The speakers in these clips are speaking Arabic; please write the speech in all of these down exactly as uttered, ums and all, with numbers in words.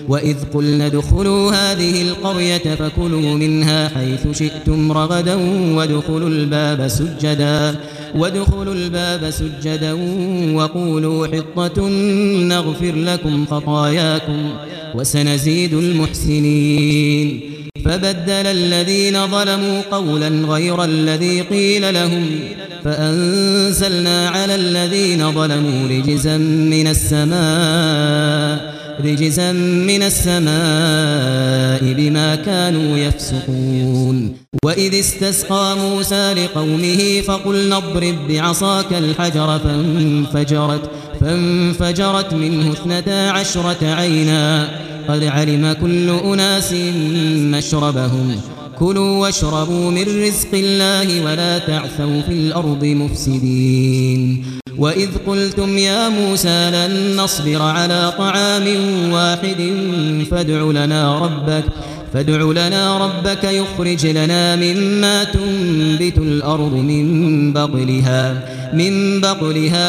وإذ قلنا ادخلوا هذه القرية فكلوا منها حيث شئتم رغدا وادخلوا الباب سجدا وادخلوا الباب سجدا وقولوا حطة نغفر لكم خطاياكم وسنزيد المحسنين. فبدل الذين ظلموا قولا غير الذي قيل لهم فأنزلنا على الذين ظلموا رجزا من السماء رجزا من السماء بما كانوا يفسقون. وإذ استسقى موسى لقومه فقلنا اضرب بعصاك الحجر فانفجرت فانفجرت منه اثنتا عشرة عينا قد علم كل أناس مشربهم كلوا واشربوا من رزق الله ولا تعثوا في الأرض مفسدين. وإذ قلتم يا موسى لن نصبر على طعام واحد فادع لنا ربك فادع لنا ربك يخرج لنا مما تنبت الأرض من بقلها من بقلها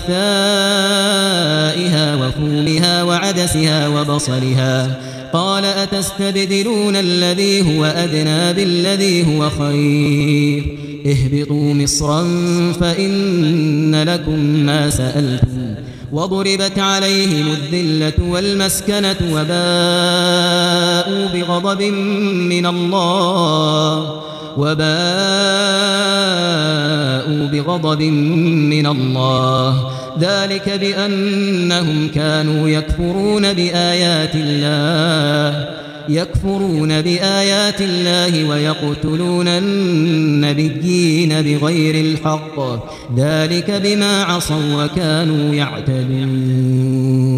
وقثائها وفومها وعدسها وبصلها قال أتستبدلون الذي هو أدنى بالذي هو خير اهبطوا مصرا فإن لكم ما سألتم وضربت عليهم الذلة والمسكنة وباءوا بغضب من الله وباءوا بغضب من الله ذلك بأنهم كانوا يكفرون بآيات الله يكفرون بآيات الله ويقتلون النبيين بغير الحق ذلك بما عصوا وكانوا يعتدون.